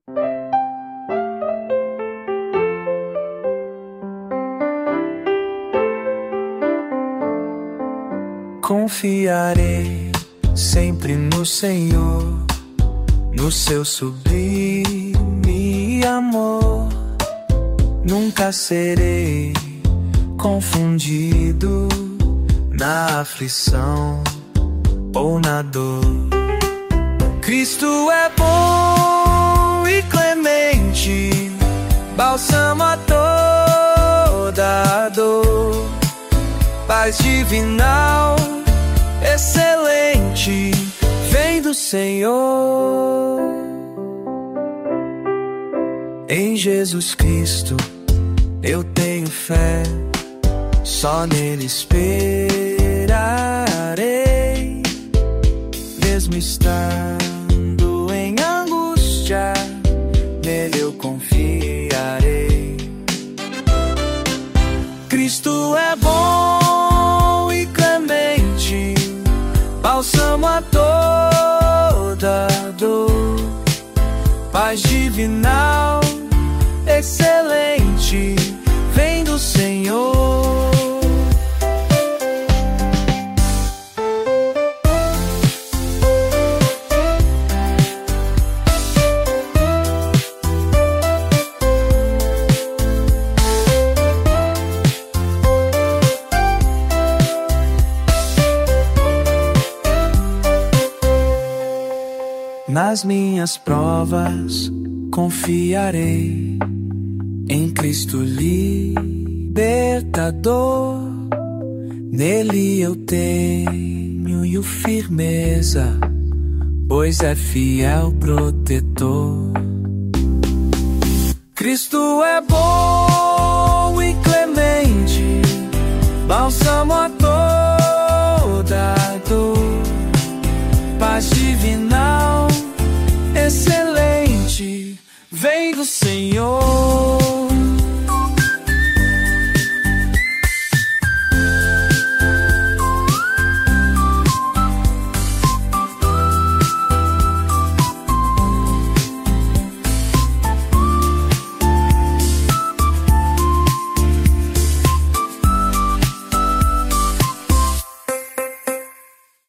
Confiarei sempre no Senhor, no seu sublime amor. Nunca serei confundido na aflição ou na dor. Cristo é bom e clemente, bálsamo a toda dor, paz divinal, excelente, vem do Senhor. Em Jesus Cristo eu tenho fé, só nele esperarei, mesmo estando em angústia, nele eu confiarei. Cristo é bom e clemente, bálsamo a toda dor, paz divinal, excelente, vem do Senhor. Nas minhas provas confiarei em Cristo libertador. Nele eu tenho firmeza, pois é fiel protetor. Cristo é bom e clemente, bálsamo a toda dor, paz divinal, excelente, vem do Senhor.